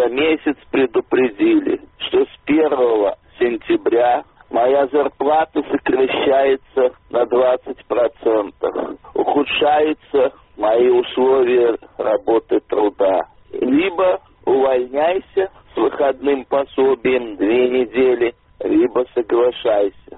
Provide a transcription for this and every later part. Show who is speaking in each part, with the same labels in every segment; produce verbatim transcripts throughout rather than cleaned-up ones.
Speaker 1: за месяц предупредили, что с первого сентября моя зарплата сокращается на двадцать процентов. Ухудшаются мои условия работы труда. Либо увольняйся с выходным пособием две недели, либо соглашайся.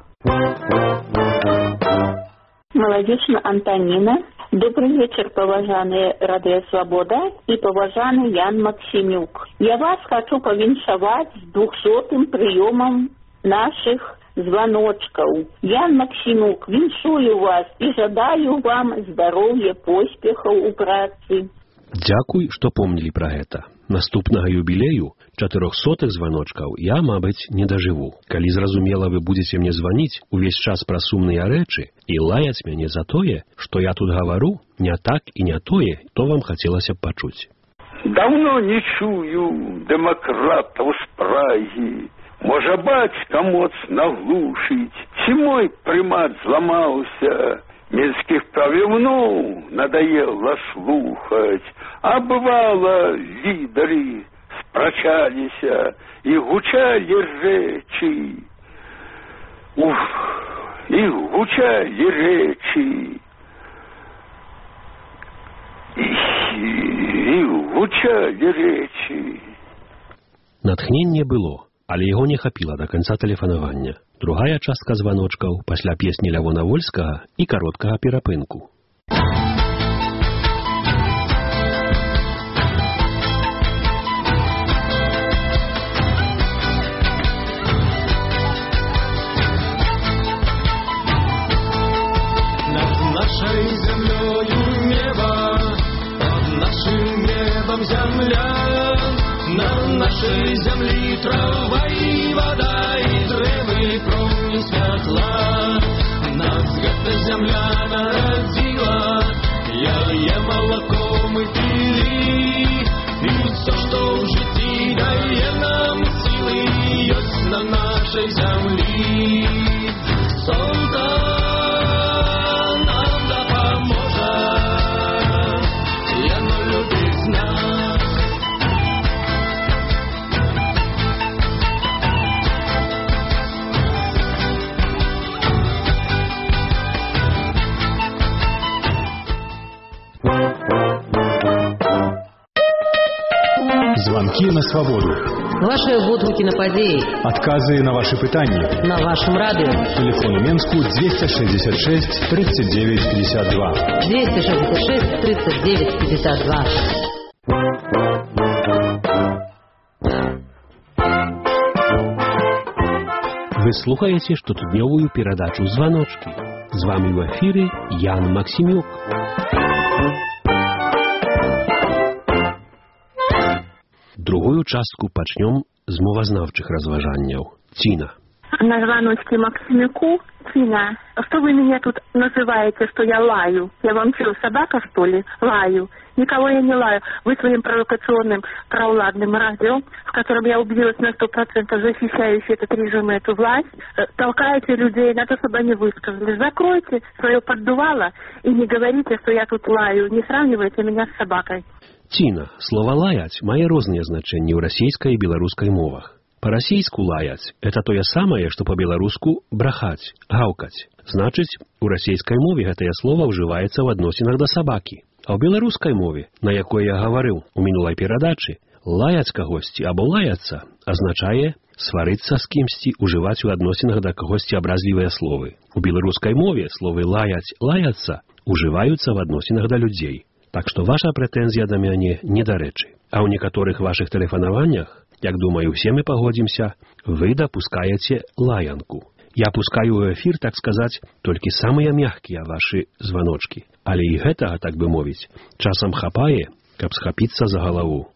Speaker 2: Молодежная Антонина. Добрый вечер, поважанные Радио Свобода и поважанный Ян Максимюк. Я вас хочу повиншевать с двухсотым приемом наших звоночков. Ян Максимюк, віншую вас и жадаю вам здоровья, поспехов у працы.
Speaker 3: Дзякуй, што помнілі пра гэта. Наступнага юбілею чатырохсотых званочкаў я, мабыць, не дажыву. Калі зразумела вы будзеце мне званіць увесь час пра сумныя рэчы і лаяць мяне за тое, што я тут гавару, не так і не тое, то вам хацелася б пачуць.
Speaker 4: Давно не чую дэмакратаў з Прагі. Можа, бацька моцна глушыць, ці мой прымат зламаўся. Минских правил надоело слухать, а бывало лидеры спрочались и гучали речи. Ух, и гучали речи, и, и гучали речи.
Speaker 3: Натхненне было, але яго не хапіла да канца тэлефанавання. Другая частка званочкаў пасля песні Лявона Вольскага і кароткага перапынку.
Speaker 5: Над нашей землёю небо, под нашим небом земля, на нашей земле трава и вода, и древы промни святла. Нас гэта земля народила, яе молоко мы пили, и все, что в житті дає нам силы, есть на нашей земле. Солнце нам допоможет, яно любит нас.
Speaker 6: Звонки на свободу.
Speaker 7: Ваши водгуки на подеи.
Speaker 6: Отказы на ваши пытания.
Speaker 7: На вашем радио.
Speaker 6: Телефон у Менску двести шестьдесят шесть тридцать девять пятьдесят два.
Speaker 7: двести шестьдесят шесть тридцать девять пятьдесят два.
Speaker 3: Вы слухаете штотыднёвую перадачу «Звоночки». З вами в эфире Ян Максимюк. Другую частку пачнём з мовазнаўчых разважанняў. Тина.
Speaker 2: На звоночке Максимюку. Тина, что вы меня тут называете, что я лаю? Я вам что, собака, что ли? Лаю. Никого я не лаю. Вы своим провокационным, провладным радио, в котором я убедилась на сто процентов, защищающий этот режим и эту власть, толкаете людей на то, чтобы они высказались. Закройте свое поддувало и не говорите, что я тут лаю. Не сравнивайте меня с собакой.
Speaker 3: Тина, слово «лаяць» мае розныя значэнні ў расійскай і беларускай мовах. Па-расійску лаяць – это тое самае, што па-беларуску брахаць, гаўкаць. Значыць, у расійскай мове гэтае слова ўжываецца ў адносінах да сабакі. А ў беларускай мове, на якой я гаварыў у мінулай перадачы, лаяць кагосьці або лаяцца азначае сварыцца з кімсьці, ужываць у адносінах да кагосьці абразлівыя словы. У беларускай мове словы лаяць, лаяцца ужываюцца в адносінах да людзей. Так што ваша прэтэнзія да мяне недарэчы. А ў некаторых вашых тэлефанаваннях, як думаю, все мы пагодзімся, вы дапускаеце лаянку. Я пускаю ў эфір, так сказаць, толькі самыя мягкія вашы званочкі. Але і гэтага, так бы мовіць, часам хапае, каб схапіцца за галаву.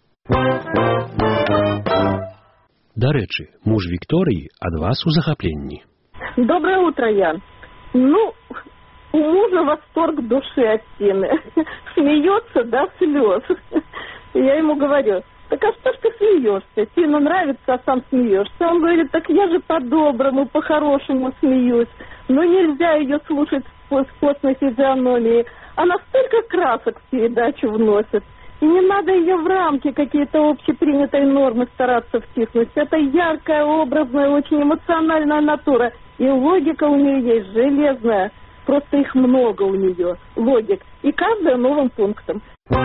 Speaker 3: Дарэчы, муж Вікторыі ад вас у захапленні.
Speaker 2: Доброе утро, Ян. Ну, у мужа восторг души от Тины. Смеется до слез. Я ему говорю: так а что ж ты смеешься? Тина нравится, а сам смеешься. Он говорит: так я же по-доброму, по-хорошему смеюсь. Но нельзя ее слушать с постной физиономией. Она столько красок в передачу вносит. И не надо ее в рамки какие-то общепринятой нормы стараться втиснуть. Это яркая, образная, очень эмоциональная натура. И логика у нее есть железная. Просто их много у нее, логик. И каждая новым пунктом.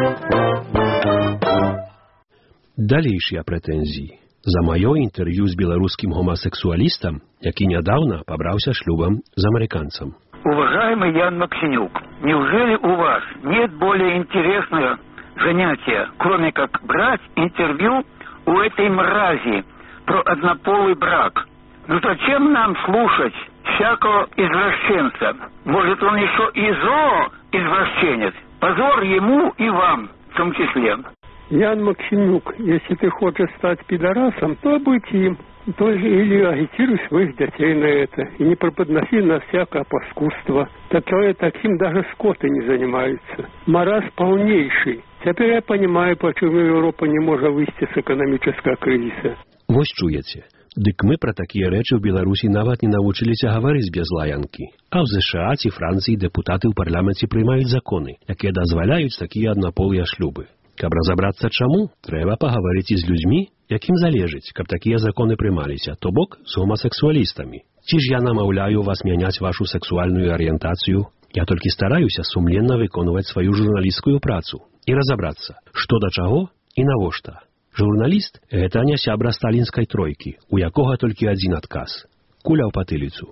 Speaker 3: Далейшыя прэтэнзіі. За маё інтэрв'ю з беларускім гомасексуалістам, які нядаўна пабраўся шлюбам з американцем.
Speaker 4: Уважаемый Ян Максимюк, неужели у вас нет более интересного занятия, кроме как брать интервью у этой мрази про однополый брак? Ну зачем нам слушать всякого извращенца? Может, он еще и зоо-извращенец? Позор ему и вам в том числе.
Speaker 8: Ян Максимюк, если ты хочешь стать пидорасом, то будь им. То или агитируй своих детей на это. И не преподноси на всякое паскудство. Такое таким даже скоты не занимаются. Маразм полнейший. Теперь я понимаю, почему Европа не может выйти с экономического кризиса.
Speaker 3: Вось чуеце. Дык мы пра такія рэчы ў Беларусі нават не навучыліся гаварыць без лаянкі. А ў ЗША ці Францыі дэпутаты ў парламенце прымаюць законы, якія дазваляюць такія аднаполыя шлюбы. Каб разабрацца чаму, трэба пагаварыць і з людзьмі, якім залежыць, каб такія законы прымаліся, то бок з гомасексуалістамі. Ці ж я намаўляю вас мяняць вашу сексуальную арыентацыю? Я толькі стараюся сумленна выконваць сваю журналісцкую працу і разабрацца, што да чаго і навошта. Журналіст – гэта не сябра сталінскай тройкі, у якога толькі адзін адказ – куля ў патыліцу.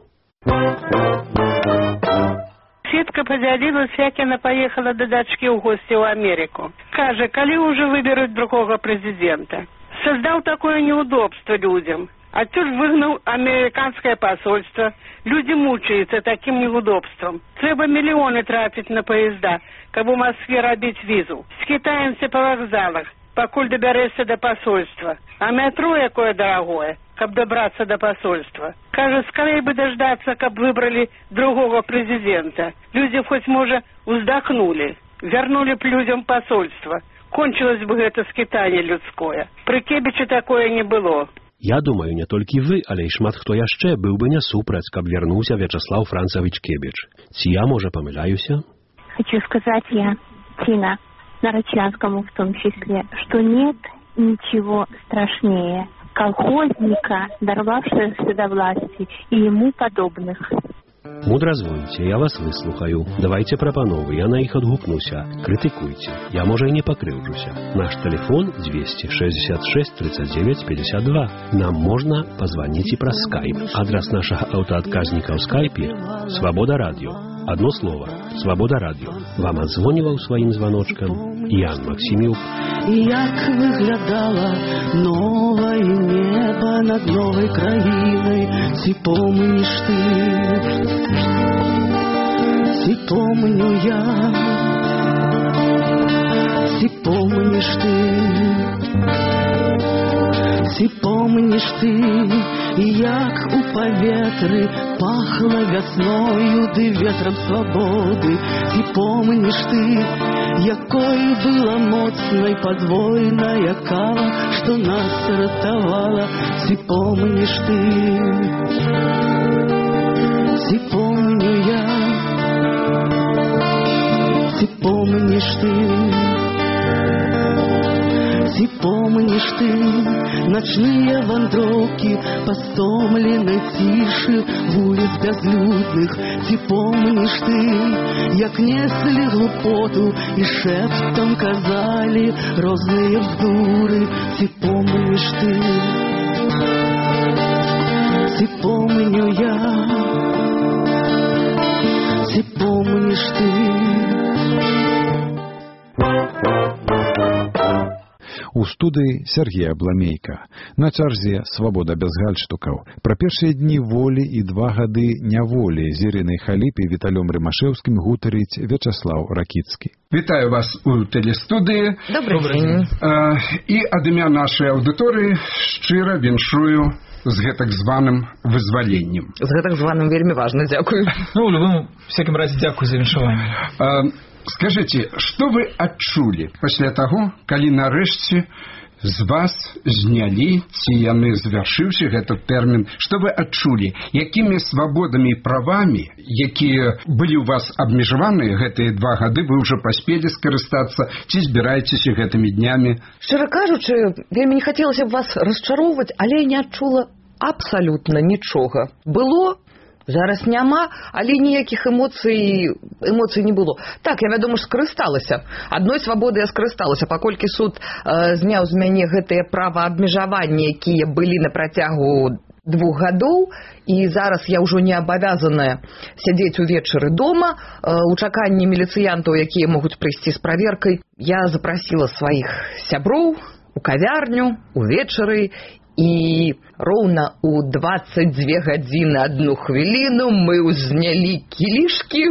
Speaker 2: Сетка подзялилась, як яна поехала до дачки в гости в Америку. Каже, коли уже выберут другого президента. Создал такое неудобство людям. Отец выгнал американское посольство. Люди мучаются таким неудобством. Треба миллионы тратить на поезда, как в Москве робить визу. Скитаемся по вокзалах, покуль доберешься до посольства. А метро якое дорогое, как добраться до посольства. Кажется, скорее бы дождаться, как выбрали другого президента. Люди хоть, может, вздохнули, вернули б людям посольство. Кончилось бы это скитание людское. При Кебічі такое не было.
Speaker 3: Я думаю, не толькі вы, але і шмат хто яшчэ быў бы не супраць, каб вярнуўся Вячеслав Францович Кебіч. Ці я, можа, помыляюся?
Speaker 2: Хочу сказать я, Тина, Нарочанскому в том числе, что нет ничего страшнее колхозника, дорвавшегося до власти, и ему подобных.
Speaker 3: Мудра звоніце, я вас выслухаю. Давайте прапановы, я на іх адгукнуся. Крытыкуйце, я, можа, і не пакрыўджуся. Наш телефон двести шестьдесят шесть тридцать девять пятьдесят два. Нам можна позвонить і праз скайп. Адрес нашага аўтаадказніка ў скайпе – Свабода радио. Одно слово – Свабода радио. Вам адзвоніваў сваім званочкам Ян Максимюк.
Speaker 5: Як выглядала новое небо над новой краиной, ці помнишь ты, ці помню я, ці помнишь ты, ці помнишь ты, як у паветры пахло весною ды ветром свободы, ці помнишь ты, якой была моцной подвойная кава, что нас ратовала, ці помнишь ты, ці помню я, ці помнишь ты, ці помнишь ты, ночные вандровки по стомленной тиши улиц безлюдных, ці помнишь ты, як несли глупоту и шептом казали розные вздуры, ці помнишь ты, ці помню я, ці помнишь ты.
Speaker 9: У студыі Сергей Абламейка. На чарзе «Свабода без гальштукаў». Пра першыя дні волі і два гады няволі з Ірынай Халіп і Віталём Рымашэўскім гутарыць Вячеслав Ракіцкі.
Speaker 10: Вітаю вас у тэлестудыі.
Speaker 7: Добрый день.
Speaker 10: І ад імя нашай аўдыторыі шчыра віншую з гэтак званым вызваленнем.
Speaker 7: З гэтак званым вельмі важна, дзякую.
Speaker 11: Ну, в любом всяком разе, дзякую за віншаванне.
Speaker 10: Скажите, что вы адчулі пасля таго, калі нарэшце з вас знялі, ці яны, завяршыўшы гэты тэрмін, што вы адчулі, якімі свабодамі і правамі, якія былі ў вас абмежаваныя гэтыя два гады, вы ўжо паспелі скарыстацца, ці збіраецеся гэтымі днямі?
Speaker 7: Шчыра кажучы, вельмі не хацелася б вас расчароўваць, але я не адчула абсалютна нічога. Было, зараз няма, але ніякіх эмоцый эмоцый не было. Так, я, вядома ж, скарысталася. Адной свабоды я скарысталася, паколькі суд э, зняў з мяне гэтыя праваабмежаванні, якія былі на працягу двух гадоў, і зараз я ўжо не абавязаная сядзець увечары дома э, у чаканні міліцыянтаў, якія могуць прыйсці з праверкай. Я запрасіла сваіх сяброў у кавярню увечары, і роўна ў дваццаць дзве гадзіны адну хвіліну мы ўзнялі кілішкі.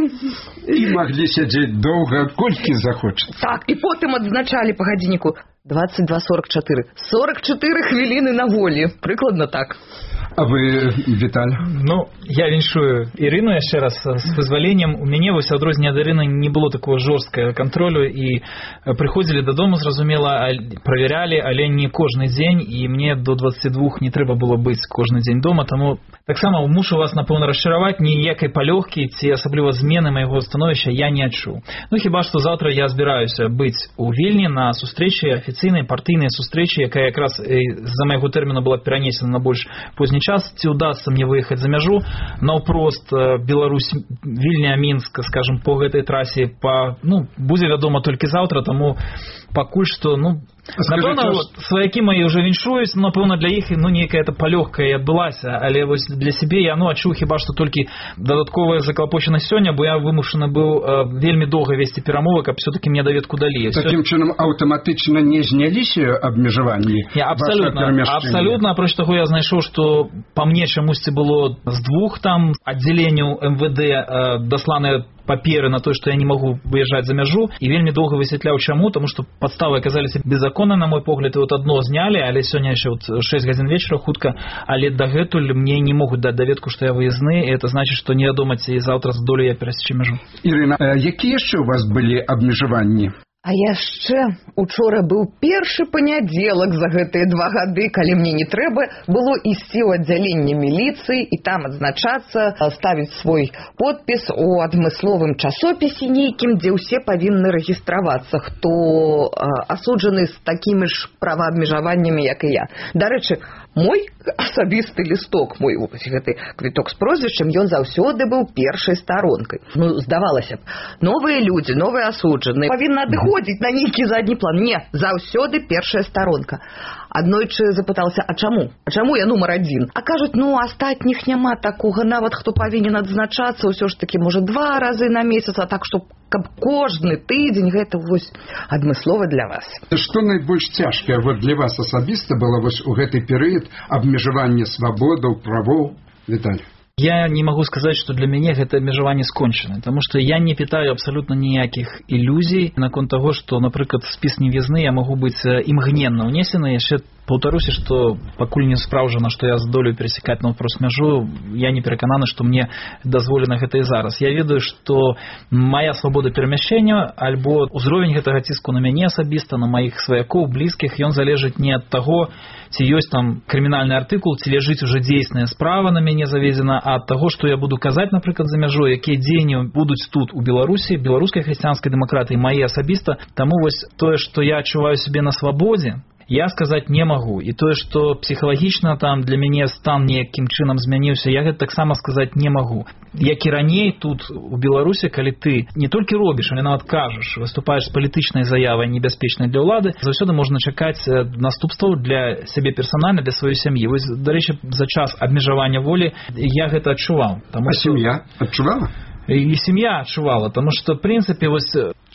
Speaker 10: І маглі сядзець доўга, колькі захочаце.
Speaker 7: Так, і потым адзначалі па гадзінніку двадцать два сорок четыре. сорок четыре хвилины на воле. Прикладно так.
Speaker 10: А вы, Виталь?
Speaker 11: Ну, я віншую Ірину яшчэ раз з вызваленнем. У мяне вось адрозненне ад Ірыны не было такого жорсткага кантролю, і прыходзілі дадому, зразумела, праверялі, але не кожны дзень, і мне до двадцати двух не трэба было быць кожны дзень дома, таму таксама мушу вас, напэўна, расчараваць, ніякай палёгкі ці асабліва змены майго становішча я не адчуў. Ну, хіба што заўтра я збіраюся быць у Вільні на сустрэчы, афіцыйнай партыйнай сустрэчы, якая якраз з-за майго тэрміну была перанесена на больш позні час. Ці удастся мне выехаць за мяжу наўпрост Беларусь, Вільня, Мінск, скажем, по гэтай трасе, па, ну, будзе вядома толькі заўтра, таму пакуль што, ну, напэўна, вот, сваякі мои ўжо віншуюць, напэўна, для іх, ну, нейкая палёгка і адбылася, але вось для сябе я, ну, адчуў хіба што толькі дадатковая заклапочанасць сёння, бо я вымушаны быў э, вельмі доўга весці перамовы, каб все-таки мне даведку далі.
Speaker 10: Такім Сё... чынам аўтаматычна не зняліся абмежаванні?
Speaker 11: Я абсолютно, абсолютно, апроч таго я знайшоў, што па мне чамусьці было з двух там аддзяленняў эм вэ дэ э, дасланыя паперы на то, што я не магу выязджаць за мяжу, і вельмі доўга высвятляў чаму, таму што падставы аказаліся беззаконныя, на мой погляд, і вот адно знялі, але сёння яшчэ вот шэсць гадзін вечара хутка, але дагэтуль мне не могуць даць даведку, што я выязны, і это значыць, што невядома, ці заўтра здолею я перасечы мяжу.
Speaker 10: Ірына, а якія яшчэ ў вас былі абмежаванні?
Speaker 7: А яшчэ учора быў першы панядзелак за гэтыя два гады, калі мне не трэба было ісці ў аддзяленне міліцыі і там адзначацца, ставіць свой подпіс у адмысловым часопісе нейкім, дзе ўсе павінны рэгістравацца, хто асуджаны з такімі ж праваабмежаваннямі, як і я. Дарэчы, мой асабісты лісток, мой гэты квіток з прозвішчам, ён заўсёды быў першай старонкай. Ну, здавалася б, новыя людзі, новыя асуджаныя павінны адыходзіць на нейкі задні план. Не, заўсёды першая старонка. Аднойчы запыталася, а чаму? А чаму я нумар адзін? А кажуць, ну, астатніх няма такога, нават хто павінен адзначацца, ўсё ж такі, можа, два разы на месяц, а так, што каб кожны тыдзень гэта вось адмыслова для вас.
Speaker 10: Што найбольш цяжкае вот для вас асабіста было вось у гэты перыяд абмежавання свабодаў, правоў? Віталь.
Speaker 11: Я не могу сказать, что для меня это обмежевание скончено, потому что я не питаю абсолютно никаких иллюзий наконт того, что, например, в спіс невізны я могу быть імгненна унесены. Яшчэ паўтаруся, што пакуль не спраўджана, што я здолею пересекаць наўпрост мяжу, я не перакананы, што мне дазволена гэта і зараз. Я ведаю, што моя свабода перамяшчэння альбо ўзровень гэтага ціску на мяне асабіста, на маіх сваякоў, блізкіх, ён залежыць не ад таго, ці ёсць там крымінальны артыкул, ці ляжыць уже дзейсная справа на мяне завезена, а ад таго, што я буду казаць, напрыклад, за мяжой, якія дзеянні будуць тут у Беларусі, беларускай хрысціянскай дэмакратыі, мае асабіста. Таму вось тое, што я адчуваю сябе на свабодзе, я сказаць не магу. І тое, што псіхалагічна там для мяне стан неякім чынам змяніўся, я гэта таксама сказаць не магу. Як і раней тут у Беларусі, калі ты не толькі робіш, але нават кажаш, выступаеш з палітычнай заявай небяспечнай для ўлады, заўсёды можна чакаць наступстваў для сябе персанальна, для сваёй сям'і. Вось, дарэчы, за час абмежавання волі я гэта адчуваў.
Speaker 10: Таму, а сям'я адчувала?
Speaker 11: І сям'я адчувала, таму што, в прынцыпе, вось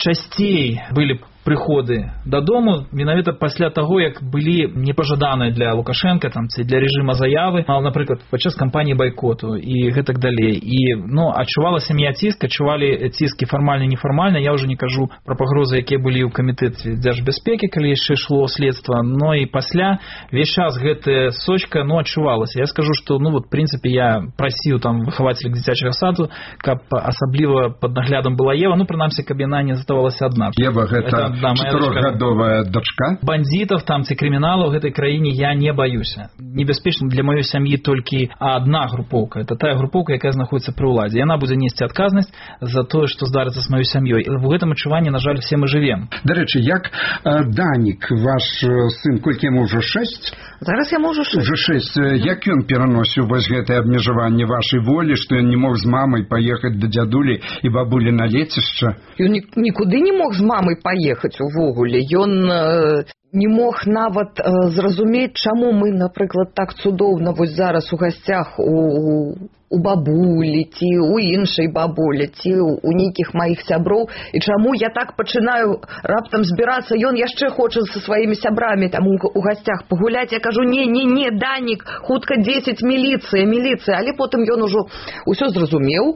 Speaker 11: часцей былі прыходы дадому менавіта пасля таго, як былі непажаданыя для Лукашенка там, ці для рэжыма заявы, напрыклад, падчас кампаніі байкоту і гэтак далей. І, ну, адчувала сям'я ціск, адчувалі ціскі фармальна і нефармальна. Я ўжо не кажу пра пагрозы, якія былі ў камітэце дзяржбяспекі, калі яшчэ ішло следства, но і пасля весь час гэтая сочка, ну, адчувалася. Я скажу, што, ну, вот, в прынцыпе, я прасіў там выхавацеля дзіцячага саду, каб асабліва пад наглядам была Ева, ну, прынамсі, каб яна не заставалася адна.
Speaker 10: Ева, гэта
Speaker 11: да,
Speaker 10: чатырохгадовая дачка.
Speaker 11: Бандитов там ці крыміналаў гэтай краіне я не баюся. Небяспечна для маёй сям'і толькі адна групоўка. Это тая групоўка, якая знаходзіцца пры ўладзе. Яна будзе несці адказнасць за тое, што здарыцца з маёй сям'ёй. В гэтым адчуванні, на жаль, все мы жывем.
Speaker 10: Дарэчы, як э, Данік, ваш сын, колькі яму ўжо шэсць?
Speaker 7: Зараз яму ўжо шэсць.
Speaker 10: Уже шэсць. Як ён пераносіў вось гэтае абмежаванне вашай волі, што ён не мог з мамай паехаць да дзядулі і бабулі на лецішча?
Speaker 7: Ён нікуды не мог з мамай паехаць увогуле. Ён э, не мог нават э, зразумець, чаму мы, напрыклад, так цудоўна вось зараз у гасцях у, у бабулі, ці у іншай бабулі, ці у нейкіх маіх сяброў, і чаму я так пачынаю раптам збірацца, ён яшчэ хоча са сваімі сябрамі там у, у гасцях пагуляць, я кажу, не, не, не, Данік, хутка дзесяць, міліцыя, міліцыя, але потым ён ужо ўсё зразумеў,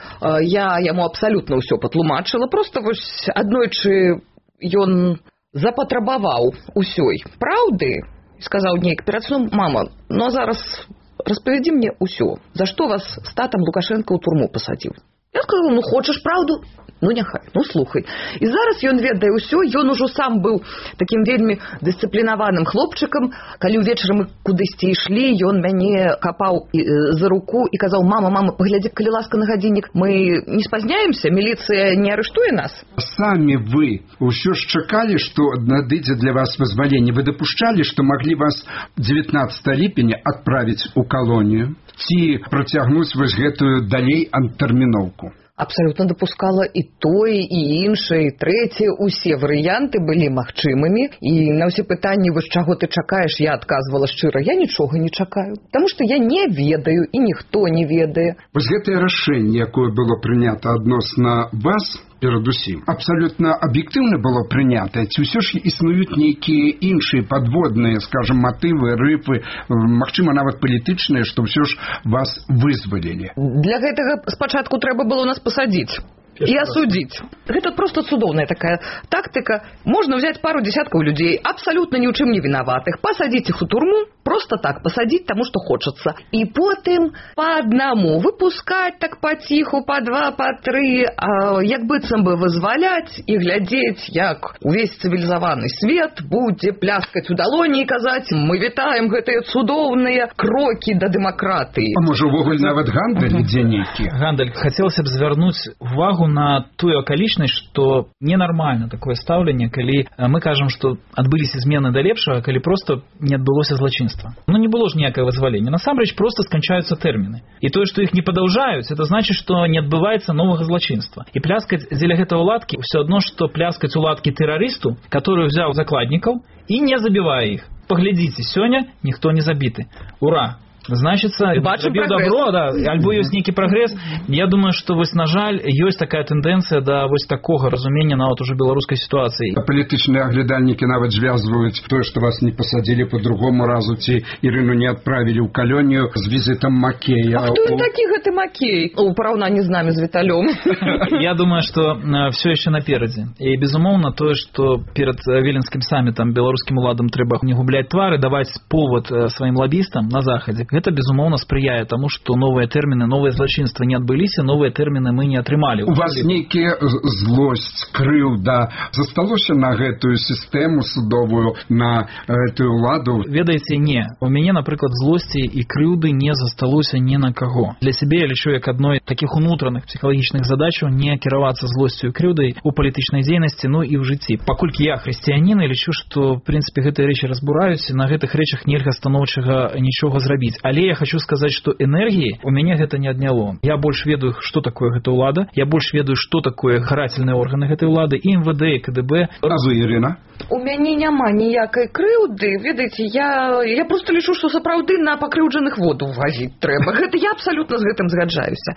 Speaker 7: я яму абсалютна ўсё патлумачыла, проста вось аднойчы ён запатрабаваў усёй праўды, сказаў нейк перад сном, мама, ну а зараз распавядзі мне ўсё, за што вас з татам Лукашенко ў турму пасадзіў. Я сказала, ну хочаш праўду? Ну няхай, ну слухай. І зараз ён ведае ўсё, ён ужо сам быў такім вельмі дысцыплінаваным хлопчыкам. Калі ўвечары мы кудысьці ішлі, ён мяне капаў за руку і казаў, мама, мама, паглядзі, калі ласка, на гадзіннік, мы не спазняемся, міліцыя не арыштуе нас.
Speaker 10: Самі вы ўсё ж чакалі, што надыдзе для вас вызваленне? Вы дапушчалі, што маглі вас дзевятнаццатага ліпеня адправіць у калонію ці працягнуць вось гэтую далей антытэрміноўку?
Speaker 7: Абсалютна дапускала і тое, і іншае, і трэцяе, усе варыянты былі магчымымі, і на ўсе пытанні, вось чаго ты чакаеш, я адказвала шчыра, я нічога не чакаю, таму што я не ведаю, і ніхто не ведае.
Speaker 10: Вось гэтае рашэнне, якое было прынята адносна вас, перадусім, абсалютна аб'ектыўна было прынята, ці ўсё ж існуюць нейкія іншыя падводныя, скажем, матывы, рыфы, магчыма, нават палітычныя, што ўсё ж вас вызвалілі?
Speaker 7: Для гэтага спачатку трэба было нас пасадзіць і асудзіць. Гэта проста цудоўная такая тактыка. Можна взять пару десяткаў людзей, абсалютна ні ў чым не вінаватых, пасадзіць іх у турму, просто так пасадзіць, таму што хочацца. І потым па аднаму выпускаць так паціху, па два, па тры, а, як быццам бы вызваляць і глядзець, як увесь цывілізаваны свет будзе пляскаць у далоні і казаць, мы вітаем гэтыя цудоўныя крокі да дэмакратыі.
Speaker 10: А можа, увогуле нават гандаль ідзе нейкі?
Speaker 11: Гандаль. Хацелася б звярнуць увагу на тую акалічнасць, што ненармальна такое стаўленне, калі мы кажам, што адбыліся змены да лепшага, калі проста не адбылося злачынства. Ну не было ж ніякае вызвалення. Насамрэч проста сканчаюцца тэрміны. І тое, што іх не падаўжаюць, это значыць, што не адбываецца новага злачынства. І пляскаць дзеля гэта уладкі ўсё адно, што пляскаць уладкі тэрарысту, который ўзяў закладнікаў і не забівае іх. Паглядзіце, сёння ніхто не забіты. Ура! Значыцца, забіў добро, да, альбо ёсць нейкі прагрэс. Я думаю, што вось, на жаль, ёсць такая тэндэнцыя да вось такога разумення нават уже беларускай сітуацыі.
Speaker 10: Палітычныя аглядальнікі нават звязваюць тое, што вас не пасадзілі по другому разу, ці Ірыну не адправілі ў калонію з візітам Макея.
Speaker 7: А хто такі гэты Макей? У параўнанні з намі, з Віталём.
Speaker 11: Я думаю, што все яшчэ наперадзе. І, безумоўна, тое, што перад Віленскім самітам беларускім уладам трэба не губляць твары, даваць повод сваім лабістам на захадзе. Гэта, безумоўна, спрыяе таму, што новыя тэрміны, новыя злачынствы не адбыліся, новыя тэрміны мы не атрымалі.
Speaker 10: У вас нейкія злосць, крыўда засталося на гэтую сістэму судовую, на гэтую ўладу?
Speaker 11: Ведаеце, не. У мяне, напрыклад, злосці і крыўды не засталося ні на каго. Для сябе я лічу як адной такіх унутраных псіхалагічных задачаў не кіравацца злосцю і крыўдай у палітычнай дзейнасці, ну і ў жыцці. Паколькі я хрысціянін, лічу, што, в прынцыпе, гэтыя рэчы разбураюць, і на гэтых рэчах нельга станоўчага нічога зрабіць. Але я хочу сказаць, што энергіі у мяне гэта не адняло. Я больш ведаю, што такое гэта ўлада, я больш ведаю, што такое карательныя органы гэтай улады, і эм вэ дэ, і ка дэ бэ.
Speaker 10: А вы, Ірына?
Speaker 7: У мяне няма ніякай крыўды. Ведаеце, я, я просто лічу, што сапраўды на пакрыўджаных воду вазіць трэба. Гэта я абсалютна з гэтым згаджаюся.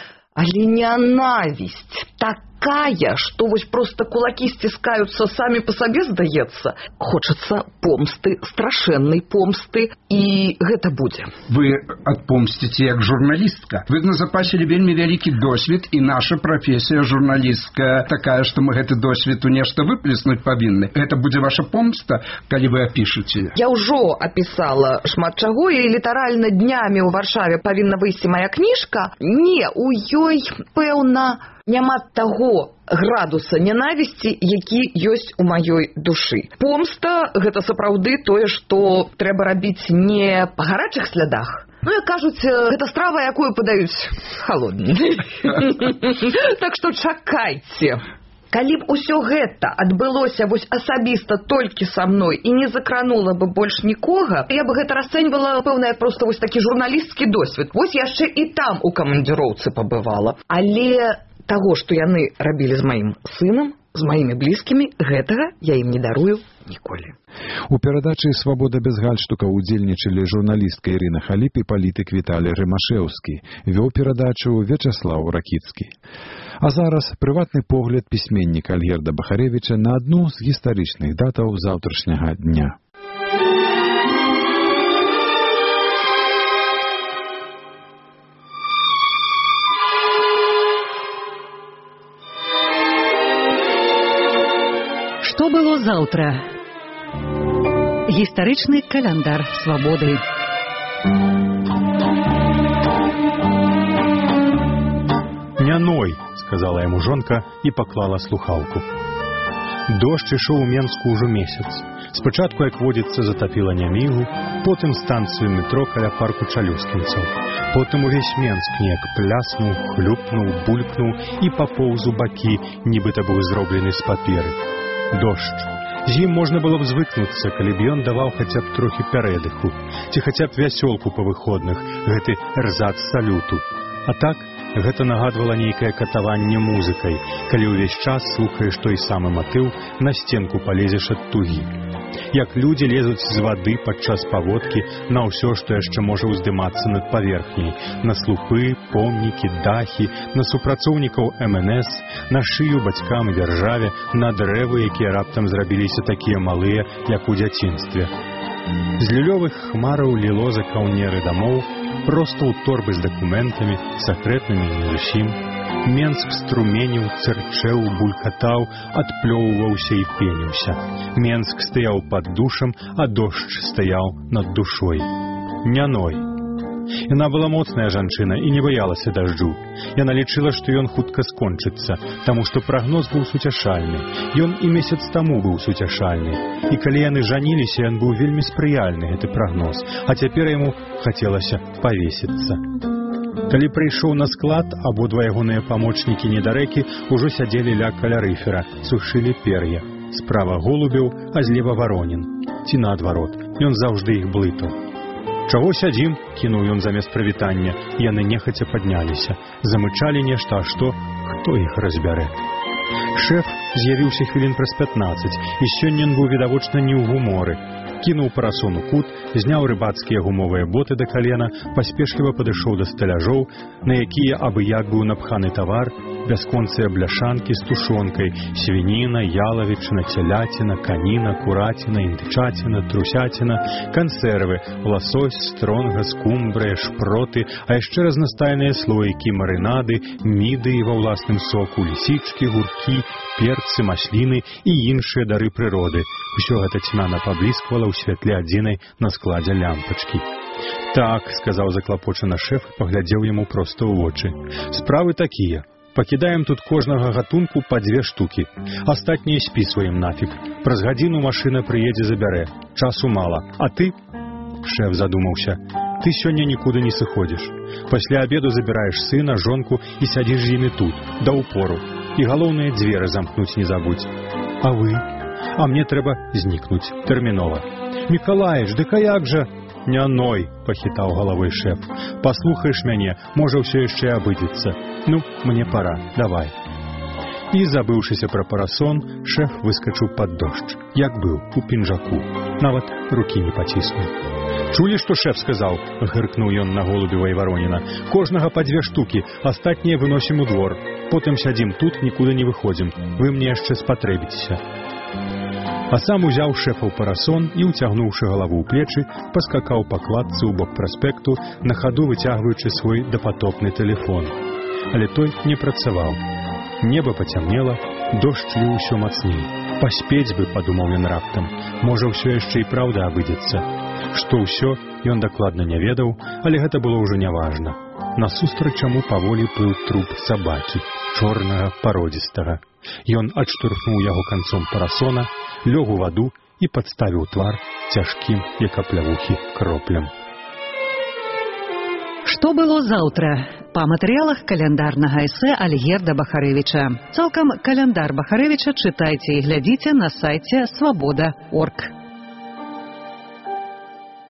Speaker 7: Але нянавісць такая, што вось проста кулакі сціскаюцца самі па сабе, здаецца. Хочацца помсты, страшэннай помсты, і гэта будзе.
Speaker 10: Вы адпомсціце як журналістка. Вы назапасілі вельмі вялікі досвед, і наша прафесія журналісцкая такая, што мы гэты досвед у нешта выплеснуць павінны. Гэта будзе ваша помста, калі вы апішаце?
Speaker 7: Я ўжо апісала шмат чаго, і літаральна днямі ў Варшаве павінна выйсці мая кніжка. Не, у ёй, пэўна, няма таго градуса нянавісці, які ёсць у маёй душы. Помста – гэта сапраўды тое, што трэба рабіць не па гарачых слядах. Ну, як кажуць, гэта страва, якую падаюць халоднай. Так што чакайце. Калі б усё гэта адбылося вось асабіста толькі са мной і не закранула бы больш нікога, я бы гэта расцэньвала пэўнае проста вось такі журналісцкі досвед. Вось яшчэ і там у камандзіроўцы пабывала. Але таго, што яны рабілі з маім сынам, з маімі блізкімі, гэтага я ім не дарую ніколі.
Speaker 9: У перадачы «Свабода без гальштука» удзельнічалі журналістка Ірына Халіп і палітык Віталій Рымашэўскі. Вёў перадачу Вячаслаў Ракіцкі. А зараз прыватны погляд пісьменніка Альгерда Бахаревіча на адну з гістарычных датаў заўтрашняга дня.
Speaker 12: Што было заўтра? Гістарычны каляндар свабоды.
Speaker 6: «Не ной», — сказала ему жонка и поклала слухалку. Дождь ішоў у Менску ўжо месяц. Спачатку, як водіцца, затапіла Нямігу, потым станцыю метро каля парку чалюскінцаў. Потым увесь Менск неяк пляснуў, хлюпнуў, булькнуў і папоўз у бакі, нібыта быў зроблены з паперы. Дождж. З ім можна было б звыкнуцца, калі б ён даваў хаця б трохі пярэдыху, ці хаця б вясёлку па выходных, гэты рзац салюту. А так, гэта нагадвала нейкае катаванне музыкай, калі ўвесь час слухаеш той самы матыў, на сценку палезеш ад тугі. Як людзі лезуць з вады падчас паводкі на ўсё, што яшчэ можа ўздымацца над паверхняй, на слупы, помнікі, дахі, на супрацоўнікаў эм эн эс, на шыю бацькам і дзяржаве, на дрэвы, якія раптам зрабіліся такія малыя, як у дзяцінстве. З люлёвых хмараў ліло за каўнеры дамоў, проста ў торбы з дакументамі, сакрэтнымі не зусім. Менск струменіў, цырчэў, булькатаў, адплёўваўся і пеніўся. Менск стаяў пад душам, а дождж стаяў над душой. Няной. Яна была моцная жанчына і не баялася дажджу. Яна лічыла, што ён хутка скончыцца, таму што прагноз быў суцяшальны. Ён і месяц таму быў суцяшальны. І калі яны жаніліся, ён быў вельмі спрыяльны, гэты прагноз, а цяпер яму хацелася павесіцца. Калі прыйшоў на склад, абодва ягоныя памочнікі недарэкі ўжо сядзелі ля каля рыфера, сушылі пер'я. Справа голубеў, а злева варонін. Ці наадварот, ён заўжды іх блытаў. «Чаго сядзім?» – кінуў ён замест прывітання. Яны нехаця падняліся. Замычалі нешта, а што? Хто іх разбярэ? Шэф з'явіўся хвілін праз пятнаццаць, і сёння ён быў відавочна не ў гуморы. Кінуў парасон у кут, зняў рыбацкія гумовыя боты да калена, паспешліва падышоў да сталяжоў, на якія абы як быў напханы тавар, бясконцыя бляшанкі з тушонкай, свініна, ялавічына, цяляціна, каніна, кураціна, індычаціна, трусяціна, кансервы, ласось, стронга, скумбрыя, шпроты, а яшчэ разнастайныя слоікі, марынады, міды ва ўласным соку, лісічкі, гуркі, перцы, масліны і іншыя дары прыроды. Усё гэта цьмяна паблісквала ў святле адзінай на складзе лямпачкі. «Так», — сказаў заклапочана шэф і паглядзеў яму проста ў вочы. «Справы такія. Пакідаем тут кожнага гатунку па дзве штукі. Астатнія спісваем нафіг. Праз гадзіну машына прыедзе забярэ. Часу мала. А ты...» Шэф задумаўся. «Ты сёння нікуды не сыходзіш. Пасля абеду забіраеш сына, жонку і сядзіш з імі тут, да ўпору. І галоўнае дзверы замкнуць не забудзь. А вы? А мне трэба знікнуць. Тэрмінова». «Мікалаіч, дык а як жа?» «Не ной», — пахітаў галавой шэф. «Паслухаеш мяне, можа ўсё яшчэ абыдзецца. Ну, мне пара, давай». І, забыўшыся пра парасон, шэф выскачыў пад дождж, як быў, у пінжаку. Нават рукі не паціснуў. «Чулі, што шэф сказаў?» — гыркнуў ён на голубева і вароніна. «Кожнага па дзве штукі, астатнія выносім у двор. Потым сядзім тут, нікуды не выходзім. Вы мне яшчэ спатрэбіцеся». А сам узяў шэфаў парасон і, уцягнуўшы галаву ў плечы, паскакаў па кладцы ў бок праспекту, на хаду выцягваючы свой дапатопны тэлефон. Але той не працаваў. Неба пацямнела, дождж ліў усё мацней. «Паспець бы», — падумаў ён раптам, «можа, ўсё яшчэ і праўда абыдзецца». Што ўсё, ён дакладна не ведаў, але гэта было ўжо няважна. Насустрач яму паволі плыў труп сабакі, чорнага, пародзістага. Ён адштурхнуў яго канцом парасона, лёг у ваду і падставіў твар цяжкім, як аплявухі, кроплям.
Speaker 12: Што было заўтра? Па матэрыялах каляндарнага эсэ Альгерда Бахарэвіча. Цалкам каляндар Бахарэвіча чытайце і глядзіце на сайце свабода точка орг.